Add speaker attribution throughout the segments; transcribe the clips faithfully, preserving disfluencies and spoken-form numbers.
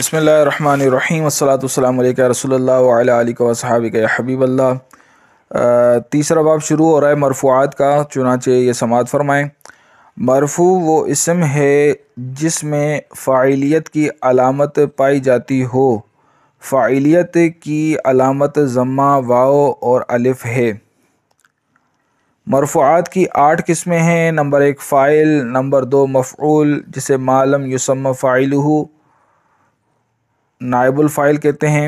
Speaker 1: بسم اللہ الرحمن الرحیم والصلاۃ والسلام علیکہ رسول اللہ وعلی آلہ وصحابہ یا حبیب اللہ۔ تیسرا باب شروع ہو رہا ہے مرفوعات کا، چنانچہ یہ سماعت فرمائیں۔ مرفوع وہ اسم ہے جس میں فاعلیت کی علامت پائی جاتی ہو۔ فاعلیت کی علامت ضمہ، واو اور الف ہے۔ مرفوعات کی آٹھ قسمیں ہیں۔ نمبر ایک فاعل، نمبر دو مفعول جسے ما لم یسمى فاعلہ نائب الفاعل کہتے ہیں۔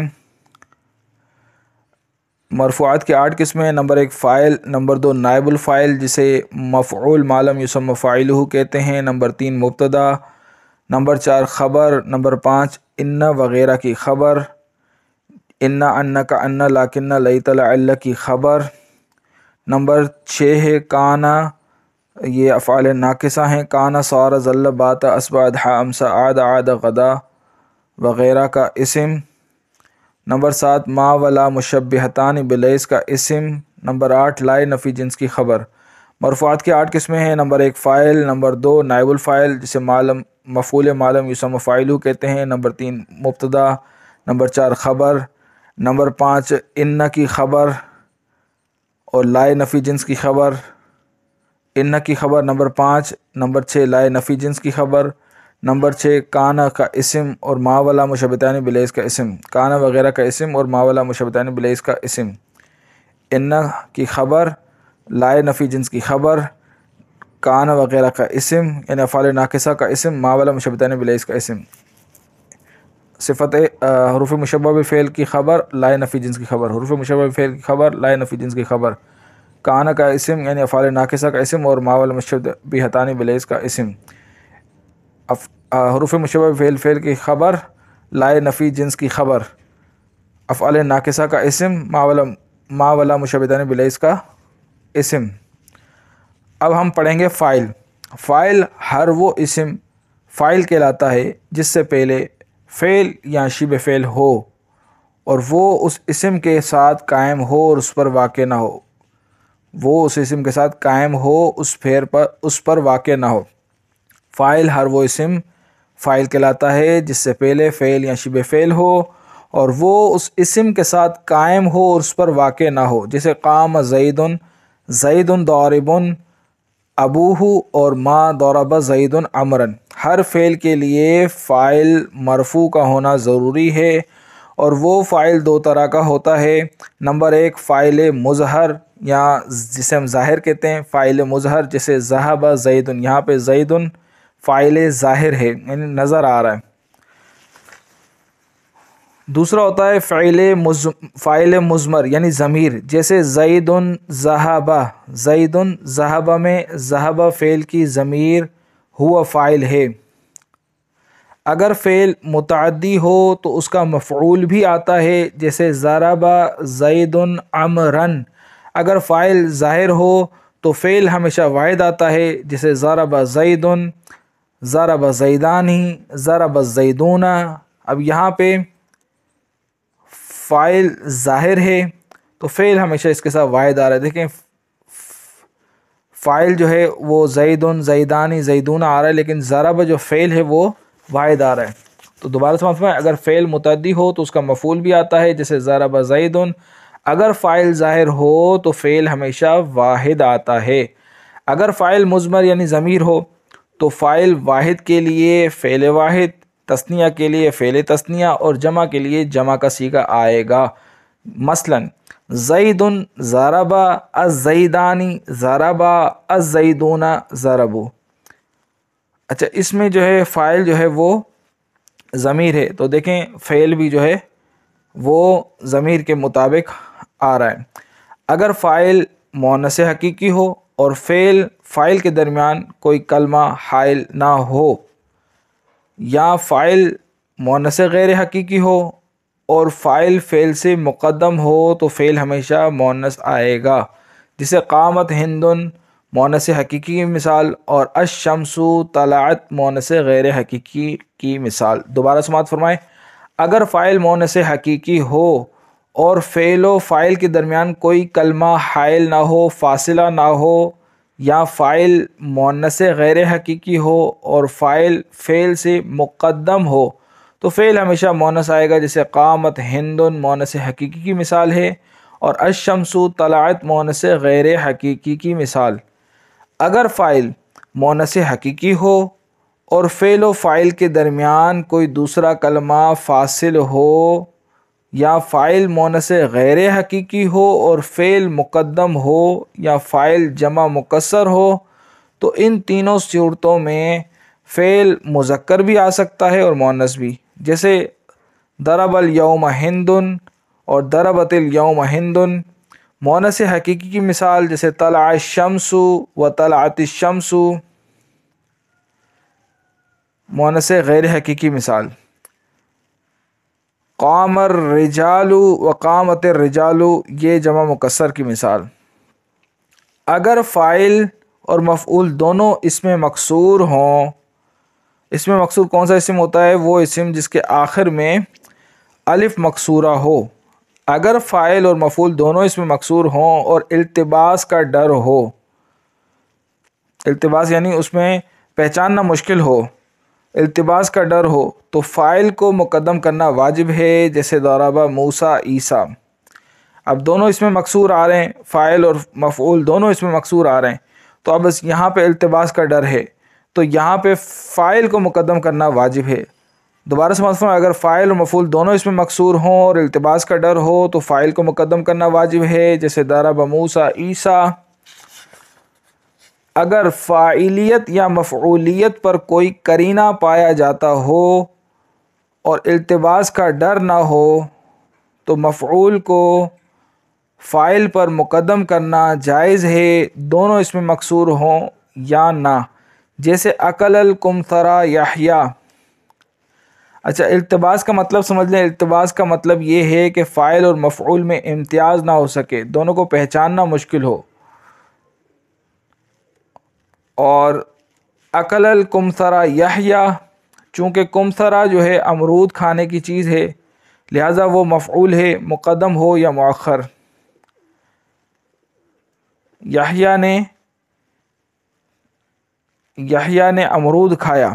Speaker 1: مرفوعات کی آٹھ قسمیں، نمبر ایک فاعل، نمبر دو نائب الفاعل جسے مفعول ما لم یسمى فاعلہ کہتے ہیں، نمبر تین مبتدا، نمبر چار خبر، نمبر پانچ ان وغیرہ کی خبر، ان انک ان لیکن لیت لعل کی خبر، نمبر چھ ہے کانا، یہ افعال ناقصہ ہیں، کانا صار ظل بات اصبح اضحى امسى عاد عاد غدا وغیرہ کا اسم، نمبر سات ما ولا مشبہتان بلیس کا اسم، نمبر آٹھ لائے نفی جنس کی خبر۔ مرفوعات کی آٹھ قسمیں ہیں۔ نمبر ایک فاعل، نمبر دو نائب الفاعل جسے معلم مفعول معلم یسمى فاعلہ کہتے ہیں، نمبر تین مبتدا، نمبر چار خبر، نمبر پانچ ان کی خبر اور لائے نفی جنس کی خبر، ان کی خبر نمبر پانچ، نمبر چھ لائے نفی جنس کی خبر، نمبر چھ کانا کا اسم اور ما ولا مشبہتان بلیس کا اسم، کانا وغیرہ کا اسم اور ما ولا مشبہتان بلیس کا اسم، ان کی خبر، لائے نفی جنس کی خبر، کانا وغیرہ کا اسم یعنی افعال ناقصہ کا اسم، ما ولا مشبہتان بلیس کا اسم، صفت حروف مشبہ بالفعل کی خبر، لائے نفی جنس کی خبر، حروف مشبہ بالفعل کی خبر، لائے نفی جنس کی خبر، کانا کا اسم یعنی افعال ناقصہ کا اسم اور ما ولا مشبہتان بلیس کا اسم، حروف مشبہ فعل فعل کی خبر، لائے نفی جنس کی خبر، افعال ناقصہ کا اسم، ما ولا ما ولا مشبہتان بلیس کا اسم۔ اب ہم پڑھیں گے فاعل۔ فاعل ہر وہ اسم فاعل کہلاتا ہے جس سے پہلے فعل یا شبہ فعل ہو اور وہ اس اسم کے ساتھ قائم ہو اور اس پر واقع نہ ہو۔ وہ اس اسم کے ساتھ قائم ہو اس پھیر پر اس پر واقع نہ ہو۔ فاعل ہر وہ اسم فاعل کہلاتا ہے جس سے پہلے فعل یا شبہ فعل ہو اور وہ اس اسم کے ساتھ قائم ہو اور اس پر واقع نہ ہو، جیسے قام زید، زید ضارب ابوہ اور ما ضرب زید عمرا۔ ہر فعل کے لیے فاعل مرفوع کا ہونا ضروری ہے اور وہ فاعل دو طرح کا ہوتا ہے۔ نمبر ایک فاعل مظہر یا جسے ہم ظاہر کہتے ہیں، فاعل مظہر جیسے ذہب زید، یہاں پہ زید فاعل ظاہر ہے یعنی نظر آ رہا ہے۔ دوسرا ہوتا ہے فعل فاعل مضمر یعنی ضمیر، جیسے زید ذہب، زید ذہب میں ذہب فعل کی ضمیر ہوا فاعل ہے۔ اگر فعل متعدی ہو تو اس کا مفعول بھی آتا ہے، جیسے ضرب زید عمرا۔ اگر فاعل ظاہر ہو تو فعل ہمیشہ واحد آتا ہے، جیسے ضرب زید، ضرب زیدانی، ضرب الزیدون۔ اب یہاں پہ فاعل ظاہر ہے تو فعل ہمیشہ اس کے ساتھ واحد آ رہا ہے۔ دیکھیں فاعل جو ہے وہ زید، زیدانی، زیدون آ رہا ہے، لیکن ضرب جو فعل ہے وہ واحد آ رہا ہے۔ تو دوبارہ سمجھ میں، اگر فعل متعدی ہو تو اس کا مفعول بھی آتا ہے، جیسے ضرب زید۔ اگر فاعل ظاہر ہو تو فعل ہمیشہ واحد آتا ہے۔ اگر فاعل مضمر یعنی ضمیر ہو تو فاعل واحد کے لیے فعل واحد، تثنیہ کے لیے فعل تثنیہ اور جمع کے لیے جمع کا صیغہ آئے گا۔ مثلا زید ضرب الزیدانی، ضرب الزیدون ضربوا۔ اچھا اس میں جو ہے فاعل جو ہے وہ ضمیر ہے، تو دیکھیں فعل بھی جو ہے وہ ضمیر کے مطابق آ رہا ہے۔ اگر فاعل مؤنث حقیقی ہو اور فعل فاعل کے درمیان کوئی کلمہ حائل نہ ہو، یا فاعل مؤنث غیر حقیقی ہو اور فاعل فعل سے مقدم ہو تو فعل ہمیشہ مؤنث آئے گا، جسے قامت ہند مؤنث حقیقی کی مثال اور الشمس طلعت مؤنث غیر حقیقی کی مثال۔ دوبارہ سماعت فرمائیں۔ اگر فاعل مؤنث حقیقی ہو اور فعل و فاعل کے درمیان کوئی کلمہ حائل نہ ہو، فاصلہ نہ ہو، یا فاعل مؤنث غیر حقیقی ہو اور فاعل فعل سے مقدم ہو تو فعل ہمیشہ مونس آئے گا، جیسے قامت ہندن مونس حقیقی کی مثال ہے، اور الشمس طلعت مونس غیر حقیقی کی مثال۔ اگر فاعل مونس حقیقی ہو اور فعل و فاعل کے درمیان کوئی دوسرا کلمہ فاصل ہو، یا فاعل مونس غیر حقیقی ہو اور فعل مقدم ہو، یا فاعل جمع مکسر ہو، تو ان تینوں صورتوں میں فعل مذکر بھی آ سکتا ہے اور مؤنث بھی، جیسے ضرب الیوم ہندن اور ضربت الیوم ہندن۔ مؤنث حقیقی کی مثال جیسے طلع الشمس و طلعت الشمس۔ مؤنث غیر حقیقی مثال قام الرجال و قامت الرجال، یہ جمع مکسر کی مثال۔ اگر فاعل اور مفعول دونوں اسم مکسور ہوں، اسم مکسور کون سا اسم ہوتا ہے؟ وہ اسم جس کے آخر میں الف مکسورہ ہو۔ اگر فاعل اور مفعول دونوں اسم مکسور ہوں اور التباس کا ڈر ہو، التباس یعنی اس میں پہچاننا مشکل ہو، التباس کا ڈر ہو، تو فاعل کو مقدم کرنا واجب ہے، جیسے ضرب موسیٰ عیسیٰ۔ اب دونوں اس میں مکسور آ رہے ہیں، فاعل اور مفعول دونوں اس میں مکسور آ رہے ہیں، تو اب اس یہاں پہ التباس کا ڈر ہے، تو یہاں پہ فاعل کو مقدم کرنا واجب ہے۔ دوبارہ سمجھ فرمائیں، اگر فاعل اور مفعول دونوں اس میں مکسور ہوں اور التباس کا ڈر ہو تو فاعل کو مقدم کرنا واجب ہے، جیسے ضرب موسیٰ عیسیٰ۔ اگر فاعلیت یا مفعولیت پر کوئی قرینہ پایا جاتا ہو اور التباس کا ڈر نہ ہو تو مفعول کو فاعل پر مقدم کرنا جائز ہے، دونوں اس میں مکسور ہوں یا نہ، جیسے اکل الکمثرى یحییٰ۔ اچھا، التباس کا مطلب سمجھ لیں۔ التباس کا مطلب یہ ہے کہ فاعل اور مفعول میں امتیاز نہ ہو سکے، دونوں کو پہچاننا مشکل ہو۔ اور اکل الکمثرى یحییٰ، چونکہ کمثرہ جو ہے امرود کھانے کی چیز ہے، لہٰذا وہ مفعول ہے، مقدم ہو یا مؤخر۔ یحییٰ نے یحییٰ نے امرود کھایا،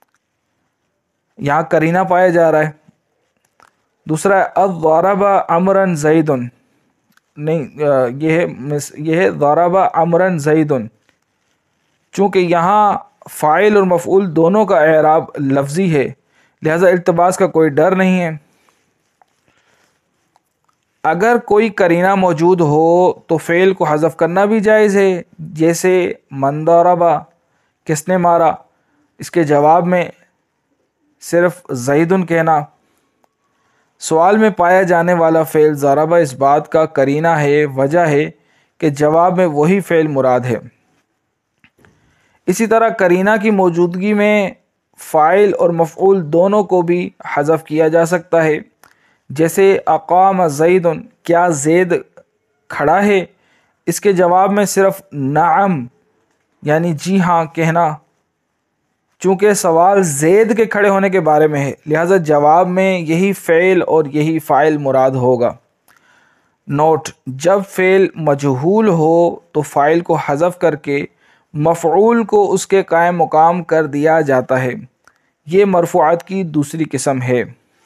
Speaker 1: یہاں قرینہ پایا جا رہا ہے۔ دوسرا ہے ضرب عمرا زید، نہیں یہ ہے یہ ہے ضرب عمرا زید، چونکہ یہاں فاعل اور مفعول دونوں کا اعراب لفظی ہے، لہذا التباس کا کوئی ڈر نہیں ہے۔ اگر کوئی قرینہ موجود ہو تو فعل کو حذف کرنا بھی جائز ہے، جیسے من ضرب، کس نے مارا، اس کے جواب میں صرف زیدن کہنا۔ سوال میں پایا جانے والا فعل ضرب اس بات کا قرینہ ہے، وجہ ہے کہ جواب میں وہی فعل مراد ہے۔ اسی طرح قرینہ کی موجودگی میں فاعل اور مفعول دونوں کو بھی حذف کیا جا سکتا ہے، جیسے اقام زید، کیا زید کھڑا ہے، اس کے جواب میں صرف نعم یعنی جی ہاں کہنا۔ چونکہ سوال زید کے کھڑے ہونے کے بارے میں ہے، لہذا جواب میں یہی فعل اور یہی فاعل مراد ہوگا۔ نوٹ: جب فعل مجہول ہو تو فاعل کو حذف کر کے مفعول کو اس کے قائم مقام کر دیا جاتا ہے، یہ مرفوعات کی دوسری قسم ہے۔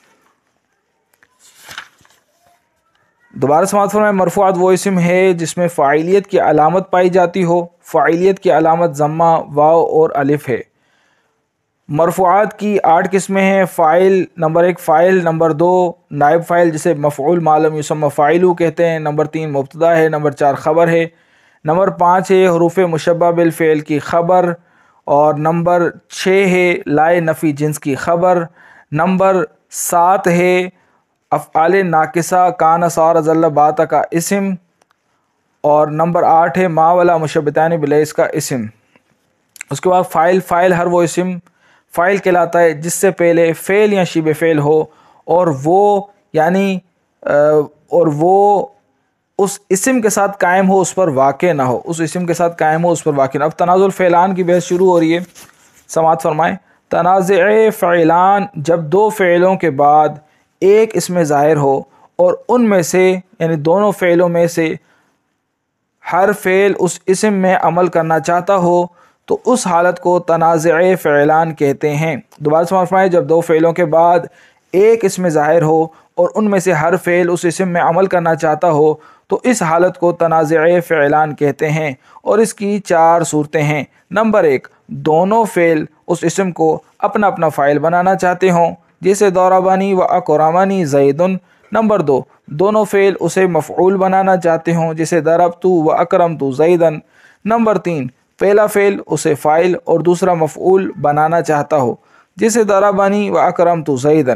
Speaker 1: دوبارہ سماعت فرمائیں، مرفوعات وہ اسم ہے جس میں فاعلیت کی علامت پائی جاتی ہو۔ فاعلیت کی علامت ضمہ، واو اور الف ہے۔ مرفوعات کی آٹھ قسمیں ہیں۔ فاعل نمبر ایک فاعل، نمبر دو نائب فاعل جسے مفعول ما لم یسمى فاعلہ کہتے ہیں، نمبر تین مبتدا ہے، نمبر چار خبر ہے، نمبر پانچ ہے حروف مشبہ بالفعل کی خبر، اور نمبر چھ ہے لائے نفی جنس کی خبر، نمبر سات ہے افعال ناقصہ کان صار ظل بات کا اسم، اور نمبر آٹھ ہے ما ولا مشبتان بلیس کا اسم۔ اس کے بعد فاعل فاعل ہر وہ اسم فاعل کہلاتا ہے جس سے پہلے فعل یا شبہ فعل ہو اور وہ یعنی اور وہ اس اسم کے ساتھ قائم ہو، اس پر واقع نہ ہو، اس اسم کے ساتھ قائم ہو، اس پر واقع نہ ہو۔ اب تنازع الفعلان کی بحث شروع ہو رہی ہے، سماعت فرمائیں۔ تنازع فعلان، جب دو فعلوں کے بعد ایک اسم ظاہر ہو اور ان میں سے یعنی دونوں فعلوں میں سے ہر فعل اس اسم میں عمل کرنا چاہتا ہو تو اس حالت کو تنازع فعلان کہتے ہیں۔ دوبارہ سماعت فرمائیں، جب دو فعلوں کے بعد ایک اس میں ظاہر ہو اور ان میں سے ہر فعل اس اسم میں عمل کرنا چاہتا ہو تو اس حالت کو تنازع فعلان کہتے ہیں، اور اس کی چار صورتیں ہیں۔ نمبر ایک، دونوں فعل اس اسم کو اپنا اپنا فاعل بنانا چاہتے ہوں، جیسے ضربنی و اکرمنی زیدن۔ نمبر دو، دونوں فعل اسے مفعول بنانا چاہتے ہوں، جیسے ضربت و اکرمت زیدن۔ نمبر تین، پہلا فعل اسے فاعل اور دوسرا مفعول بنانا چاہتا ہو، جیسے ضربنی و اکرمت زیدن۔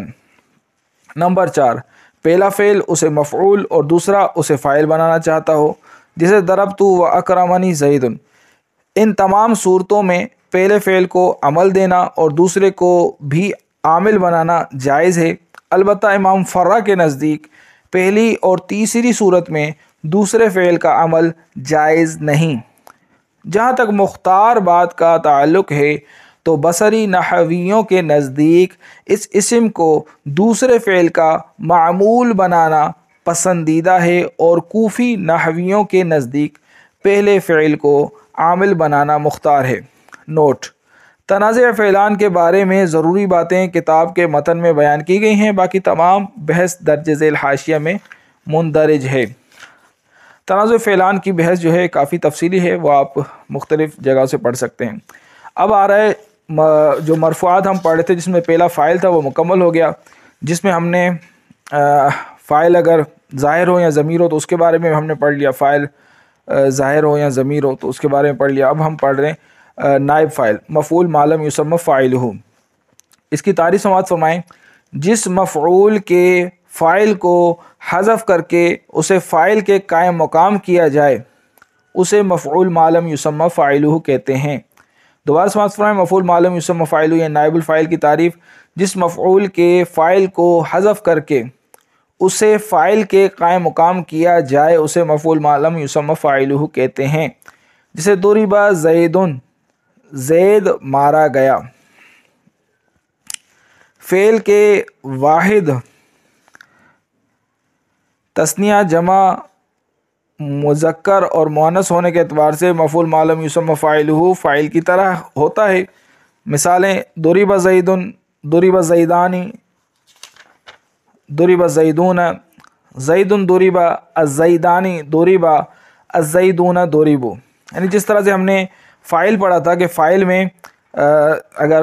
Speaker 1: نمبر چار، پہلا فعل اسے مفعول اور دوسرا اسے فاعل بنانا چاہتا ہو، جیسے ضربت و اکرمنی زیدن۔ ان تمام صورتوں میں پہلے فعل کو عمل دینا اور دوسرے کو بھی عامل بنانا جائز ہے، البتہ امام فرا کے نزدیک پہلی اور تیسری صورت میں دوسرے فعل کا عمل جائز نہیں۔ جہاں تک مختار بات کا تعلق ہے تو بصری نحویوں کے نزدیک اس اسم کو دوسرے فعل کا معمول بنانا پسندیدہ ہے، اور کوفی نحویوں کے نزدیک پہلے فعل کو عامل بنانا مختار ہے۔ نوٹ: تنازع فعلان کے بارے میں ضروری باتیں کتاب کے متن میں بیان کی گئی ہیں، باقی تمام بحث درج ذیل حاشیہ میں مندرج ہے۔ تنازع فعلان کی بحث جو ہے کافی تفصیلی ہے، وہ آپ مختلف جگہ سے پڑھ سکتے ہیں۔ اب آ رہا ہے جو مرفوعات ہم پڑھ رہے تھے، جس میں پہلا فاعل تھا وہ مکمل ہو گیا، جس میں ہم نے فاعل اگر ظاہر ہو یا ضمیر ہو تو اس کے بارے میں ہم نے پڑھ لیا، فاعل ظاہر ہو یا ضمیر ہو تو اس کے بارے میں پڑھ لیا۔ اب ہم پڑھ رہے ہیں نائب فاعل، مفعول ما لم یسمى فاعلہ۔ اس کی تعریف سماعت فرمائیں: جس مفعول کے فاعل کو حذف کر کے اسے فاعل کے قائم مقام کیا جائے اسے مفعول ما لم یسمى فاعلہ کہتے ہیں۔ دوبارہ سماعت فرمائیں: مفعول ما لم یسمى فاعلہ یا نائب الفاعل کی تعریف: جس مفعول کے فاعل کو حذف کر کے اسے فاعل کے قائم مقام کیا جائے اسے مفعول ما لم یسمى فاعلہ کہتے ہیں، جسے ضرب زید، زید مارا گیا۔ فعل کے واحد تثنیہ جمع مذکر اور مؤنث ہونے کے اعتبار سے مفعول ما لم یسمى فاعلہ فاعل کی طرح ہوتا ہے۔ مثالیں: ضرب زید، ضرب زیدان، ضرب زیدون، زید ضرب الزیدان، ضرب الزیدون ضربوا۔ یعنی جس طرح سے ہم نے فاعل پڑھا تھا کہ فاعل میں اگر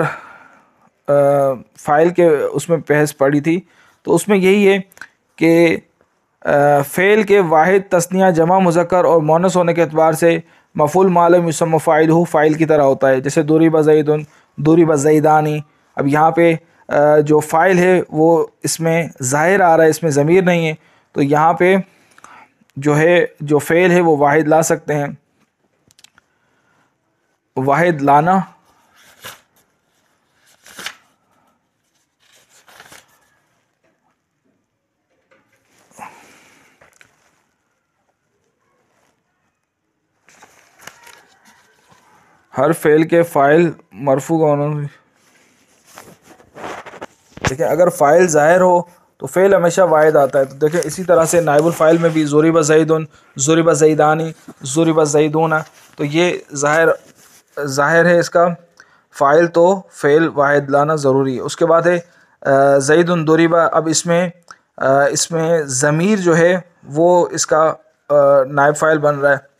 Speaker 1: فاعل کے اس میں بحث پڑھی تھی تو اس میں یہی ہے کہ فعل کے واحد تثنیہ جمع مذکر اور مؤنث ہونے کے اعتبار سے مفعول ما لم یسمى فاعلہ فاعل کی طرح ہوتا ہے، جیسے ضرب زید، ضرب الزیدان۔ اب یہاں پہ جو فاعل ہے وہ اس میں ظاہر آ رہا ہے، اس میں ضمیر نہیں ہے، تو یہاں پہ جو ہے جو فعل ہے وہ واحد لا سکتے ہیں۔ واحد لانا ہر فعل کے فاعل مرفوع ہونا، دیکھیں اگر فاعل ظاہر ہو تو فعل ہمیشہ واحد آتا ہے۔ تو دیکھیں اسی طرح سے نائب الفاعل میں بھی ضرب زید، ضرب زیدان، ضرب زیدون، تو یہ ظاہر ظاہر ہے اس کا فاعل، تو فعل واحد لانا ضروری ہے۔ اس کے بعد ہے زید ضرب، اب اس میں اس میں ضمیر جو ہے وہ اس کا نائب فاعل بن رہا ہے،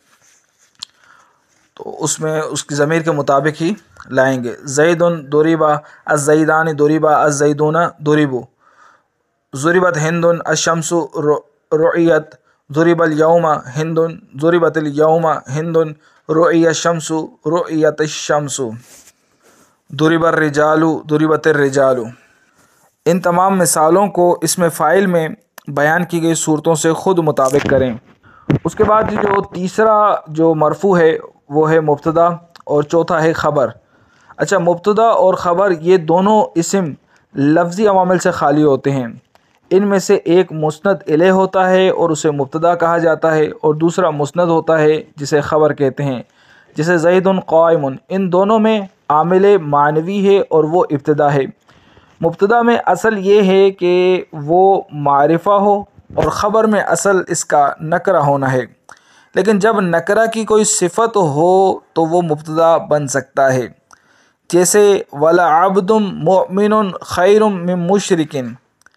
Speaker 1: تو اس میں اس کی ضمیر کے مطابق ہی لائیں گے۔ زید ضرب الزیدان، ضرب الزیدون ضربوا۔ ضربت ہند الشمس رؤیت، ضرب الیوم ہند، ضربت الیوم ہند، رؤی الشمس، رؤیت الشمس۔ ضرب الرجال، ضربت الرجال۔ ان تمام مثالوں کو اس میں فاعل میں بیان کی گئی صورتوں سے خود مطابق کریں۔ اس کے بعد جو تیسرا جو مرفوع ہے وہ ہے مبتدا، اور چوتھا ہے خبر۔ اچھا، مبتدا اور خبر یہ دونوں اسم لفظی عوامل سے خالی ہوتے ہیں۔ ان میں سے ایک مسند الیہ ہوتا ہے اور اسے مبتدا کہا جاتا ہے، اور دوسرا مسند ہوتا ہے جسے خبر کہتے ہیں، جسے زید قائم۔ ان دونوں میں عامل معنوی ہے اور وہ ابتدا ہے۔ مبتدا میں اصل یہ ہے کہ وہ معرفہ ہو، اور خبر میں اصل اس کا نکرہ ہونا ہے، لیکن جب نکرہ کی کوئی صفت ہو تو وہ مبتدا بن سکتا ہے، جیسے وَلَعَبْدٌ مُؤْمِنٌ خَيْرٌ مِّن مُشْرِكٍ۔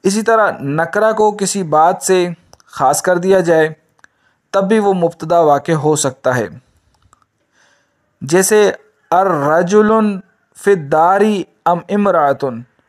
Speaker 1: اسی طرح نکرہ کو کسی بات سے خاص کر دیا جائے تب بھی وہ مبتدا واقع ہو سکتا ہے، جیسے الرجل فی الدار ام امرأۃ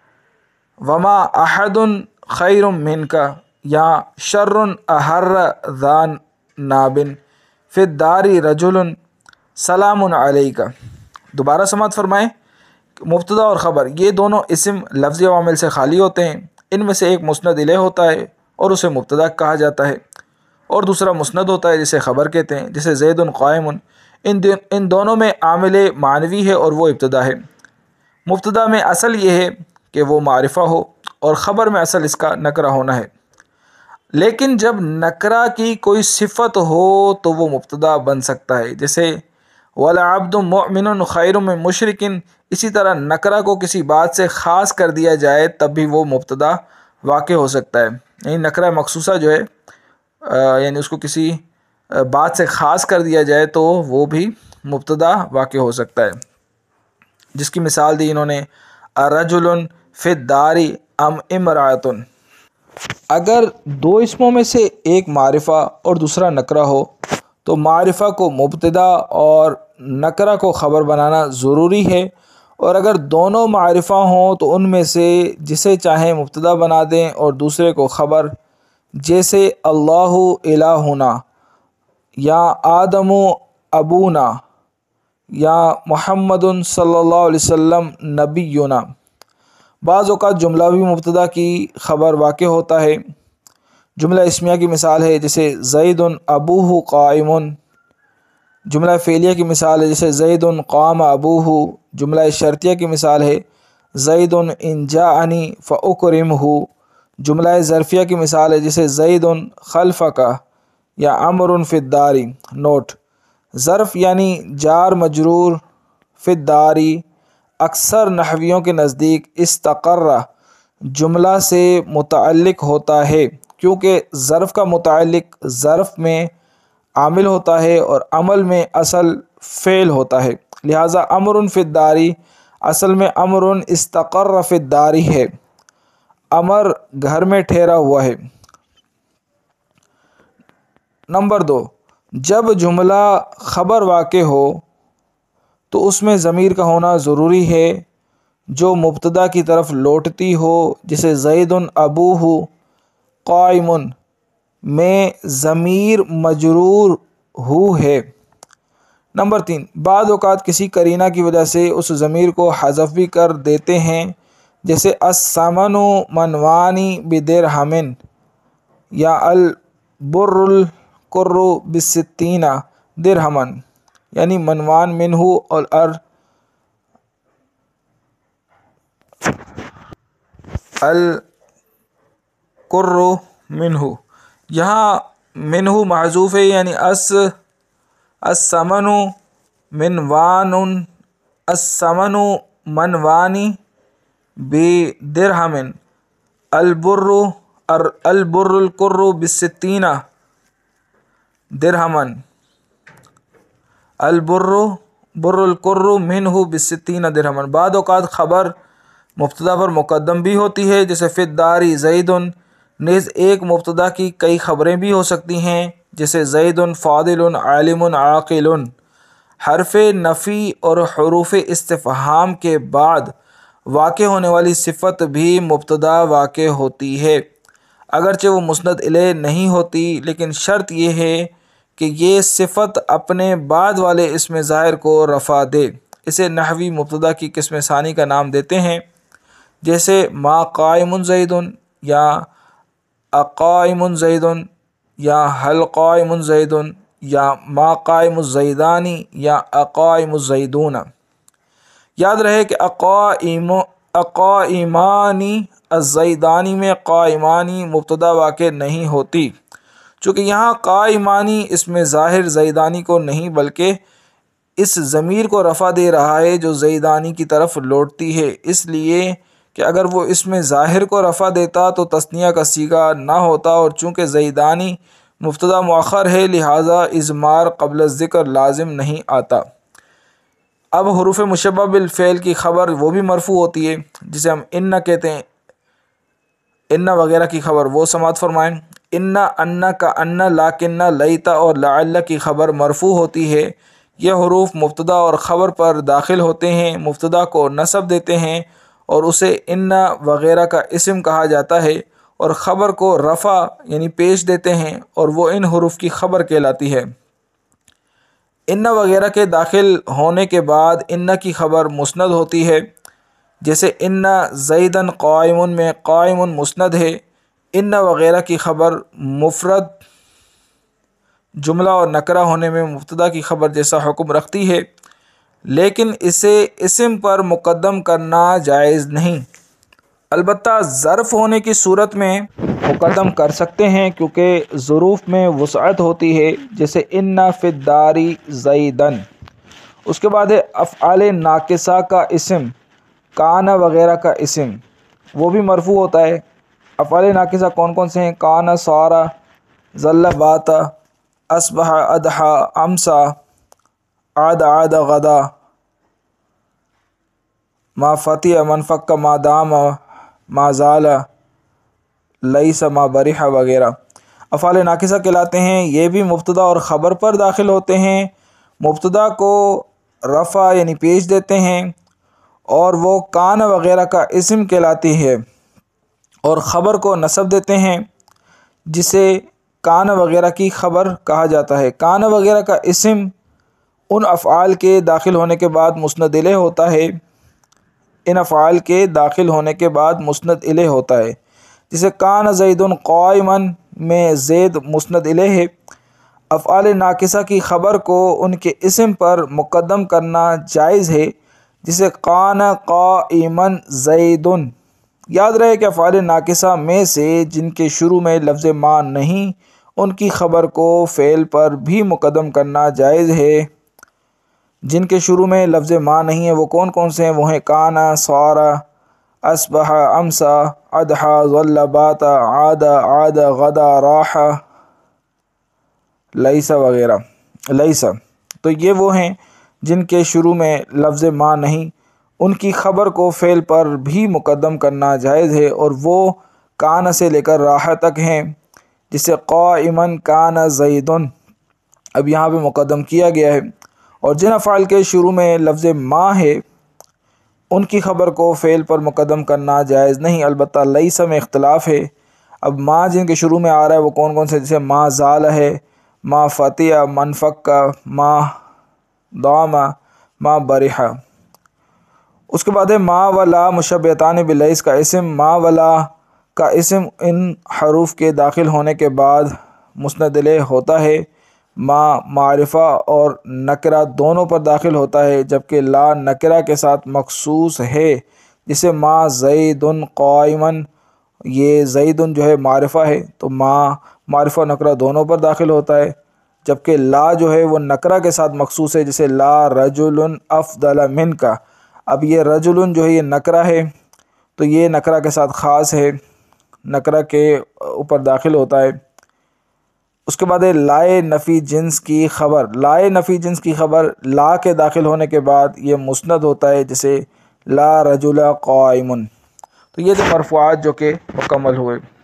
Speaker 1: وما احد خیر منک، یا شر احر ذا ناب فی الدار رجل سلام علیک۔ دوبارہ سماعت فرمائیں، مبتدا اور خبر یہ دونوں اسم لفظی عوامل سے خالی ہوتے ہیں۔ ان میں سے ایک مسند الیہ ہوتا ہے اور اسے مبتدا کہا جاتا ہے، اور دوسرا مسند ہوتا ہے جسے خبر کہتے ہیں، جیسے زید قائم۔ ان ان دونوں میں عامل معنوی ہے اور وہ ابتدا ہے۔ مبتدا میں اصل یہ ہے کہ وہ معرفہ ہو، اور خبر میں اصل اس کا نکرہ ہونا ہے، لیکن جب نکرہ کی کوئی صفت ہو تو وہ مبتدا بن سکتا ہے، جیسے وَلَعَبْدٌ مُؤْمِنٌ خَيْرٌ مِّن مُشْرِكٍ۔ اسی طرح نکرہ کو کسی بات سے خاص کر دیا جائے تب بھی وہ مبتدا واقع ہو سکتا ہے، یعنی نکرہ مخصوصہ جو ہے یعنی اس کو کسی بات سے خاص کر دیا جائے تو وہ بھی مبتدا واقع ہو سکتا ہے، جس کی مثال دی انہوں نے الرجل فی الدار ام امرأۃ۔ اگر دو اسموں میں سے ایک معرفہ اور دوسرا نکرہ ہو تو معرفہ کو مبتدا اور نکرہ کو خبر بنانا ضروری ہے، اور اگر دونوں معرفہ ہوں تو ان میں سے جسے چاہیں مبتدا بنا دیں اور دوسرے کو خبر، جیسے اللہ الہنا، یا آدم ابونا، یا محمد صلی اللہ علیہ وسلم نبینا۔ بعض اوقات جملہ بھی مبتدا کی خبر واقع ہوتا ہے۔ جملہ اسمیہ کی مثال ہے جیسے زید ابوہ قائم۔ جملہ فعلیہ کی مثال ہے جیسے زید قام ابوہ۔ جملہ شرطیہ کی مثال ہے زید ان جاءنی فاکرمہ۔ جملہ ظرفیہ کی مثال ہے جیسے زید خلفک یا عمر فی الدار۔ نوٹ: ظرف یعنی جار مجرور فی الدار اکثر نحویوں کے نزدیک استقر جملہ سے متعلق ہوتا ہے، کیونکہ ظرف کا متعلق ظرف میں عامل ہوتا ہے اور عمل میں اصل فعل ہوتا ہے، لہٰذا امر فی الدار اصل میں امر استقر فی الدار ہے، امر گھر میں ٹھہرا ہوا ہے۔ نمبر دو، جب جملہ خبر واقع ہو تو اس میں ضمیر کا ہونا ضروری ہے جو مبتدا کی طرف لوٹتی ہو، جیسے زید ابوہ قائم میں ضمیر مجرور ہو ہے۔ نمبر تین، بعض اوقات کسی قرینہ کی وجہ سے اس ضمیر کو حذف بھی کر دیتے ہیں، جیسے الثمن منوان بدرہم، یا البر القر بستین درہما، یعنی منوان منہ اور ار القر منہ۔ یہاں منہ محذوف ہے، یعنی اس الثمن منوان الثمن منوانی بدرہم البر البر القر بستین درہما البر بر القر منہ بستین درہما۔ بعض اوقات خبر مبتدا پر مقدم بھی ہوتی ہے، جیسے فی الدار زید۔ نیز ایک مبتدا کی کئی خبریں بھی ہو سکتی ہیں، جیسے زید فاضل عالم عاقل۔ حرف نفی اور حروف استفہام کے بعد واقع ہونے والی صفت بھی مبتدا واقع ہوتی ہے، اگرچہ وہ مسند الیہ نہیں ہوتی، لیکن شرط یہ ہے کہ یہ صفت اپنے بعد والے اسم ظاہر کو رفع دے۔ اسے نحوی مبتدا کی قسم ثانی کا نام دیتے ہیں، جیسے ما قائم زید، یا اقائم زید، یا حل قائم زید، یا ما قائم الزیدانی، یا اقائم الزیدون۔ یاد رہے کہ اقائم اقائمانی الزیدانی میں قائمانی مبتدا واقع نہیں ہوتی، چونکہ یہاں قائمانی اسم ظاہر زیدانی کو نہیں بلکہ اس ضمیر کو رفع دے رہا ہے جو زیدانی کی طرف لوٹتی ہے، اس لیے کہ اگر وہ اسم ظاہر کو رفع دیتا تو تثنیہ کا صیغہ نہ ہوتا، اور چونکہ زیدانی مبتدا مؤخر ہے لہٰذا اضمار قبل الذکر لازم نہیں آتا۔ اب حروف مشبہ بالفعل کی خبر وہ بھی مرفوع ہوتی ہے، جسے ہم ان کہتے ہیں۔ ان وغیرہ کی خبر وہ سماعت فرمائیں۔ ان ان کا ان، لاکن، لیتا اور لعل کی خبر مرفوع ہوتی ہے۔ یہ حروف مبتدا اور خبر پر داخل ہوتے ہیں، مبتدا کو نصب دیتے ہیں اور اسے ان وغیرہ کا اسم کہا جاتا ہے، اور خبر کو رفع یعنی پیش دیتے ہیں اور وہ ان حروف کی خبر کہلاتی ہے۔ ان وغیرہ کے داخل ہونے کے بعد ان کی خبر مسند ہوتی ہے، جیسے ان زیدن قائم میں قائم مسند ہے۔ ان وغیرہ کی خبر مفرد جملہ اور نکرہ ہونے میں مبتدا کی خبر جیسا حکم رکھتی ہے، لیکن اسے اسم پر مقدم کرنا جائز نہیں، البتہ ظرف ہونے کی صورت میں مقدم کر سکتے ہیں کیونکہ ظروف میں وسعت ہوتی ہے، جیسے ان فی الدار زیدن۔ اس کے بعد ہے افعال ناقصہ کا اسم، کان وغیرہ کا اسم، وہ بھی مرفوع ہوتا ہے۔ افعال ناقصہ کون کون سے ہیں؟ کان، صار، ظل، بات، اصبح، اضحى، امسى، عاد، عاد غدا، ما فتح، من فک، ما دام، ما زال، لیس، ما برح وغیرہ افعال ناقصہ کہلاتے ہیں۔ یہ بھی مبتدا اور خبر پر داخل ہوتے ہیں، مبتدا کو رفع یعنی پیش دیتے ہیں اور وہ کان وغیرہ کا اسم کہلاتی ہے، اور خبر کو نصب دیتے ہیں جسے کان وغیرہ کی خبر کہا جاتا ہے۔ کان وغیرہ کا اسم ان افعال کے داخل ہونے کے بعد مسند الیہ ہوتا ہے، ان افعال کے داخل ہونے کے بعد مسند الیہ ہوتا ہے، جسے کان زید قائما میں زید مسند الیہ ہے۔ افعال ناقصہ کی خبر کو ان کے اسم پر مقدم کرنا جائز ہے، جسے کان قائما زید۔ یاد رہے کہ افعال ناقصہ میں سے جن کے شروع میں لفظ ما نہیں، ان کی خبر کو فعل پر بھی مقدم کرنا جائز ہے۔ جن کے شروع میں لفظ ما نہیں ہے وہ کون کون سے ہیں؟ وہ ہیں کان، صار، اصبح، امسى، اضحى، ظل، بات، عاد، عاد غدا، راح، لیس وغیرہ۔ لیس تو یہ وہ ہیں جن کے شروع میں لفظ ما نہیں، ان کی خبر کو فعل پر بھی مقدم کرنا جائز ہے، اور وہ کان سے لے کر راح تک ہیں، جسے قائما کان زید اب یہاں پہ مقدم کیا گیا ہے۔ اور جن افعال کے شروع میں لفظ ما ہے ان کی خبر کو فعل پر مقدم کرنا جائز نہیں، البتہ لیس میں اختلاف ہے۔ اب ما جن کے شروع میں آ رہا ہے وہ کون کون سے؟ جیسے ما زال ہے، ما فتح، من فک، ما دام، ما برح۔ اس کے بعد ہے ما و لا مشبہتان بلیس کا اسم۔ ما و لا کا اسم ان حروف کے داخل ہونے کے بعد مسند الیہ ہوتا ہے۔ ما معرفہ اور نکرہ دونوں پر داخل ہوتا ہے، جبکہ لا نکرہ کے ساتھ مخصوص ہے، جسے ما زید قائما، یہ زید جو ہے معرفہ ہے تو ما معرفہ و نکرہ دونوں پر داخل ہوتا ہے، جبکہ لا جو ہے وہ نکرہ کے ساتھ مخصوص ہے، جسے لا رجل افضل من کا۔ اب یہ رجل جو ہے یہ نکرہ ہے تو یہ نکرہ کے ساتھ خاص ہے، نکرہ کے اوپر داخل ہوتا ہے۔ اس کے بعد ہے لائے نفی جنس کی خبر۔ لائے نفی جنس کی خبر لا کے داخل ہونے کے بعد یہ مسند ہوتا ہے، جسے لا رجل قائم۔ تو یہ جو مرفوعات جو کہ مکمل ہوئے۔